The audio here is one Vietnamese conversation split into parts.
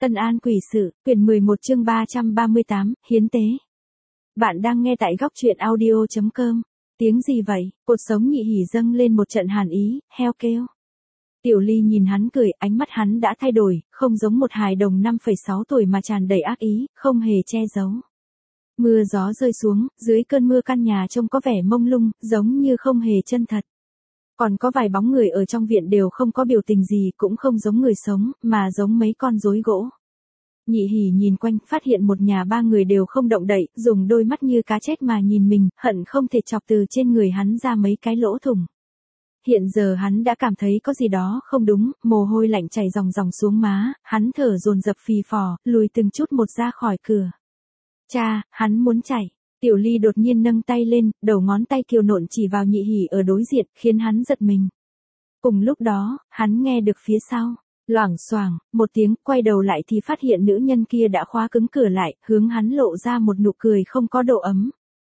Ân An Quỷ Sự, quyển 11 chương 338, Hiến Tế. Bạn đang nghe tại góc truyện audio.com. Tiếng gì vậy? Cột sống Nhị Hỉ dâng lên một trận hàn ý, heo kêu. Tiểu Ly nhìn hắn cười, ánh mắt hắn đã thay đổi, không giống một hài đồng 5,6 tuổi mà tràn đầy ác ý, không hề che giấu. Mưa gió rơi xuống, dưới cơn mưa căn nhà trông có vẻ mông lung, giống như không hề chân thật. Còn có vài bóng người ở trong viện đều không có biểu tình gì, cũng không giống người sống, mà giống mấy con rối gỗ. Nhị Hỉ nhìn quanh, phát hiện một nhà ba người đều không động đậy, dùng đôi mắt như cá chết mà nhìn mình, hận không thể chọc từ trên người hắn ra mấy cái lỗ thủng. Hiện giờ hắn đã cảm thấy có gì đó không đúng, mồ hôi lạnh chảy ròng ròng xuống má, hắn thở dồn dập phì phò, lùi từng chút một ra khỏi cửa. Cha, hắn muốn chạy. Tiểu Ly đột nhiên nâng tay lên, đầu ngón tay kiều nộn chỉ vào Nhị Hỉ ở đối diện, khiến hắn giật mình. Cùng lúc đó, hắn nghe được phía sau, loảng xoảng, một tiếng, quay đầu lại thì phát hiện nữ nhân kia đã khóa cứng cửa lại, hướng hắn lộ ra một nụ cười không có độ ấm.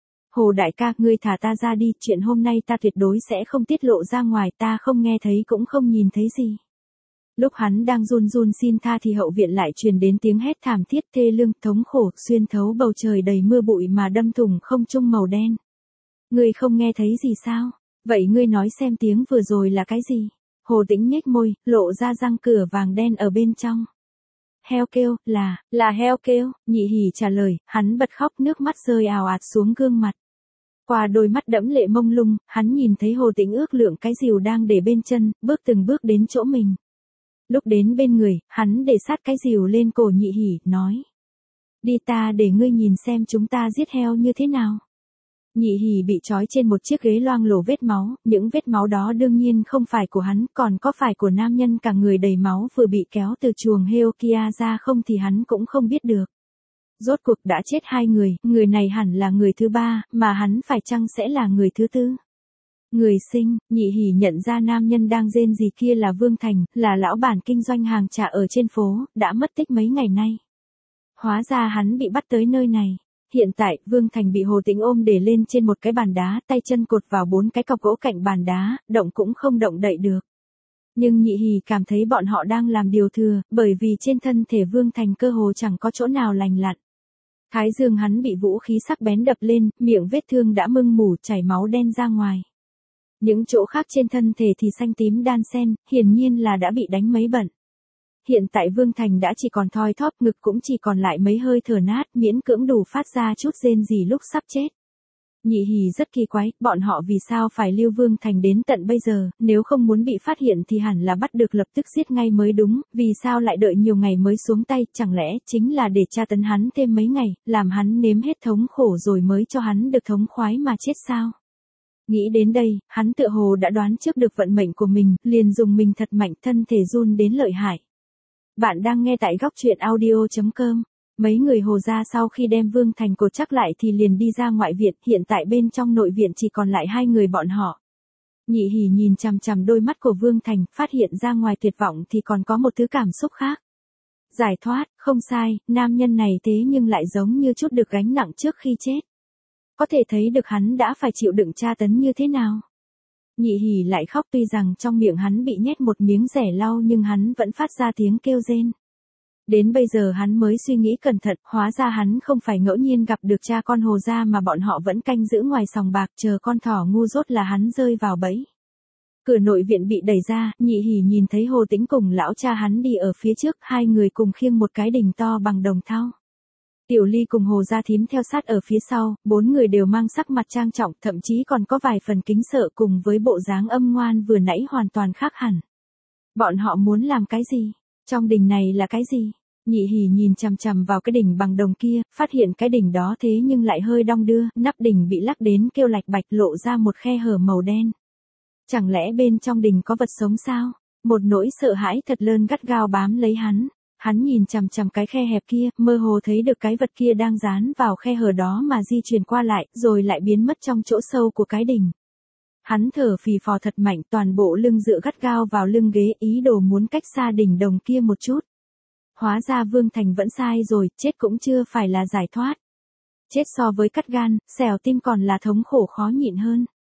Hồ đại ca, ngươi thả ta ra đi, chuyện hôm nay ta tuyệt đối sẽ không tiết lộ ra ngoài, ta không nghe thấy cũng không nhìn thấy gì. Lúc hắn đang run run xin tha thì hậu viện lại truyền đến tiếng hét thảm thiết thê lương, thống khổ, xuyên thấu bầu trời đầy mưa bụi mà đâm thủng không trung màu đen. Ngươi không nghe thấy gì sao? Vậy ngươi nói xem tiếng vừa rồi là cái gì? Hồ Tĩnh nhếch môi, lộ ra răng cửa vàng đen ở bên trong. Heo kêu, là heo kêu, Nhị Hỉ trả lời, hắn bật khóc, nước mắt rơi ào ạt xuống gương mặt. Qua đôi mắt đẫm lệ mông lung, hắn nhìn thấy Hồ Tĩnh ước lượng cái rìu đang để bên chân, bước từng bước đến chỗ mình. Lúc đến bên người, hắn để sát cái rìu lên cổ Nhị Hỉ, nói. Đi, ta để ngươi nhìn xem chúng ta giết heo như thế nào. Nhị Hỉ bị trói trên một chiếc ghế loang lổ vết máu, những vết máu đó đương nhiên không phải của hắn, còn có phải của nam nhân cả người đầy máu vừa bị kéo từ chuồng heo kia ra không thì hắn cũng không biết được. Rốt cuộc đã chết hai người này hẳn là người thứ ba, mà hắn phải chăng sẽ là người thứ tư. Người sinh, Nhị Hỉ nhận ra nam nhân đang rên rỉ kia là Vương Thành, là lão bản kinh doanh hàng trà ở trên phố, đã mất tích mấy ngày nay. Hóa ra hắn bị bắt tới nơi này. Hiện tại, Vương Thành bị Hồ Tĩnh ôm để lên trên một cái bàn đá, tay chân cột vào 4 cái cọc gỗ cạnh bàn đá, động cũng không động đậy được. Nhưng Nhị Hỉ cảm thấy bọn họ đang làm điều thừa, bởi vì trên thân thể Vương Thành cơ hồ chẳng có chỗ nào lành lặn. Thái dương hắn bị vũ khí sắc bén đập lên, miệng vết thương đã mưng mủ chảy máu đen ra ngoài. Những chỗ khác trên thân thể thì xanh tím đan xen, hiển nhiên là đã bị đánh mấy bận. Hiện tại Vương Thành đã chỉ còn thoi thóp, ngực cũng chỉ còn lại mấy hơi thở nát, miễn cưỡng đủ phát ra chút rên rỉ lúc sắp chết. Nhị Hỉ rất kỳ quái, bọn họ vì sao phải lưu Vương Thành đến tận bây giờ, nếu không muốn bị phát hiện thì hẳn là bắt được lập tức giết ngay mới đúng, vì sao lại đợi nhiều ngày mới xuống tay, chẳng lẽ chính là để tra tấn hắn thêm mấy ngày, làm hắn nếm hết thống khổ rồi mới cho hắn được thống khoái mà chết sao? Nghĩ đến đây, hắn tựa hồ đã đoán trước được vận mệnh của mình, liền dùng mình thật mạnh, thân thể run đến lợi hại. Bạn đang nghe tại góc truyện audio.com. Mấy người Hồ gia sau khi đem Vương Thành cột chắc lại thì liền đi ra ngoại viện, hiện tại bên trong nội viện chỉ còn lại hai người bọn họ. Nhị Hỉ nhìn chằm chằm đôi mắt của Vương Thành, phát hiện ra ngoài tuyệt vọng thì còn có một thứ cảm xúc khác. Giải thoát, không sai, nam nhân này thế nhưng lại giống như chút được gánh nặng trước khi chết. Có thể thấy được hắn đã phải chịu đựng tra tấn như thế nào. Nhị Hỉ lại khóc, tuy rằng trong miệng hắn bị nhét một miếng rẻ lau nhưng hắn vẫn phát ra tiếng kêu rên. Đến bây giờ hắn mới suy nghĩ cẩn thận, hóa ra hắn không phải ngẫu nhiên gặp được cha con Hồ gia mà bọn họ vẫn canh giữ ngoài sòng bạc chờ con thỏ ngu dốt là hắn rơi vào bẫy. Cửa nội viện bị đẩy ra, Nhị Hỉ nhìn thấy Hồ Tĩnh cùng lão cha hắn đi ở phía trước, hai người cùng khiêng một cái đình to bằng đồng thau. Tiểu Ly cùng Hồ gia thím theo sát ở phía sau, 4 người đều mang sắc mặt trang trọng, thậm chí còn có vài phần kính sợ cùng với bộ dáng âm ngoan vừa nãy hoàn toàn khác hẳn. Bọn họ muốn làm cái gì? Trong đình này là cái gì? Nhị Hỉ nhìn chằm chằm vào cái đỉnh bằng đồng kia, phát hiện cái đỉnh đó thế nhưng lại hơi đong đưa, nắp đỉnh bị lắc đến kêu lạch bạch, lộ ra một khe hở màu đen. Chẳng lẽ bên trong đỉnh có vật sống sao? Một nỗi sợ hãi thật lớn gắt gao bám lấy hắn. Hắn nhìn chằm chằm cái khe hẹp kia, mơ hồ thấy được cái vật kia đang dán vào khe hở đó mà di chuyển qua lại, rồi lại biến mất trong chỗ sâu của cái đỉnh. Hắn thở phì phò thật mạnh, toàn bộ lưng dựa gắt gao vào lưng ghế, ý đồ muốn cách xa đỉnh đồng kia một chút. Hóa ra Vương Thành vẫn sai rồi, chết cũng chưa phải là giải thoát. Chết so với cắt gan, xẻo tim còn là thống khổ khó nhịn hơn.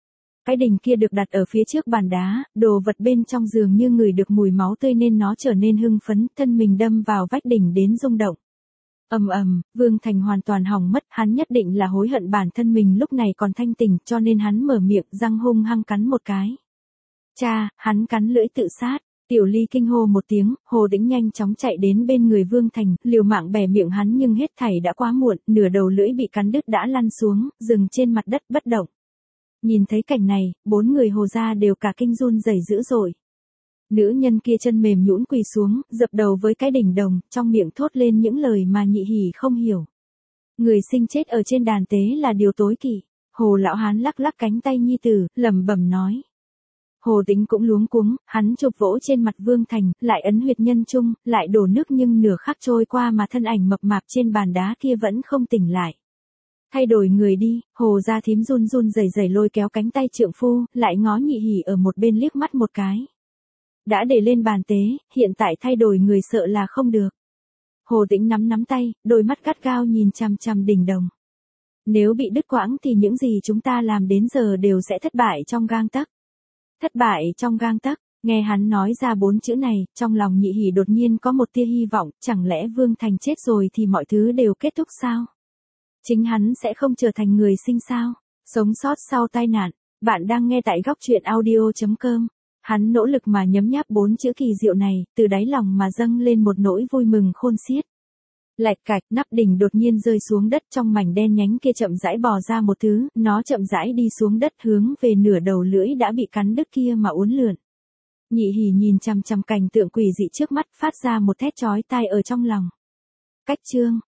Cái đỉnh kia được đặt ở phía trước bàn đá, đồ vật bên trong giường như ngửi được mùi máu tươi nên nó trở nên hưng phấn, thân mình đâm vào vách đỉnh đến rung động. Ầm ầm, Vương Thành hoàn toàn hỏng mất, hắn nhất định là hối hận bản thân mình lúc này còn thanh tỉnh, cho nên hắn mở miệng răng hung hăng cắn một cái. Cha, hắn cắn lưỡi tự sát. Tiểu Ly kinh hô một tiếng, Hồ Tĩnh nhanh chóng chạy đến bên người Vương Thành, liều mạng bẻ miệng hắn nhưng hết thảy đã quá muộn, nửa đầu lưỡi bị cắn đứt đã lăn xuống, dừng trên mặt đất bất động. Nhìn thấy cảnh này, 4 người Hồ gia đều cả kinh run rẩy dữ dội. Nữ nhân kia chân mềm nhũn quỳ xuống, dập đầu với cái đỉnh đồng, trong miệng thốt lên những lời mà Nhị Hỉ không hiểu. Người sinh chết ở trên đàn tế là điều tối kỵ. Hồ lão hán lắc lắc cánh tay nhi tử, lẩm bẩm nói. Hồ Tĩnh cũng luống cuống, hắn chụp vỗ trên mặt Vương Thành, lại ấn huyệt nhân trung, lại đổ nước nhưng nửa khắc trôi qua mà thân ảnh mập mạp trên bàn đá kia vẫn không tỉnh lại. Thay đổi người đi, Hồ gia thím run run rẩy rẩy lôi kéo cánh tay trượng phu, lại ngó Nhị Hỉ ở một bên liếc mắt một cái. Đã để lên bàn tế, hiện tại thay đổi người sợ là không được. Hồ Tĩnh nắm nắm tay, đôi mắt gắt gao nhìn chằm chằm đỉnh đồng. Nếu bị đứt quãng thì những gì chúng ta làm đến giờ đều sẽ thất bại trong gang tấc. Thất bại trong gang tấc, nghe hắn nói ra 4 chữ này, trong lòng Nhị Hỉ đột nhiên có một tia hy vọng, chẳng lẽ Vương Thành chết rồi thì mọi thứ đều kết thúc sao? Chính hắn sẽ không trở thành người sinh sao? Sống sót sau tai nạn, bạn đang nghe tại góc truyện audio.com. Hắn nỗ lực mà nhấm nháp 4 chữ kỳ diệu này, từ đáy lòng mà dâng lên một nỗi vui mừng khôn xiết. Lạch cạch, nắp đỉnh đột nhiên rơi xuống đất, trong mảnh đen nhánh kia chậm rãi bò ra một thứ, nó chậm rãi đi xuống đất hướng về nửa đầu lưỡi đã bị cắn đứt kia mà uốn lượn. Nhị Hỉ nhìn chằm chằm cảnh tượng quỷ dị trước mắt, phát ra một thét chói tai ở trong lòng. Cách chương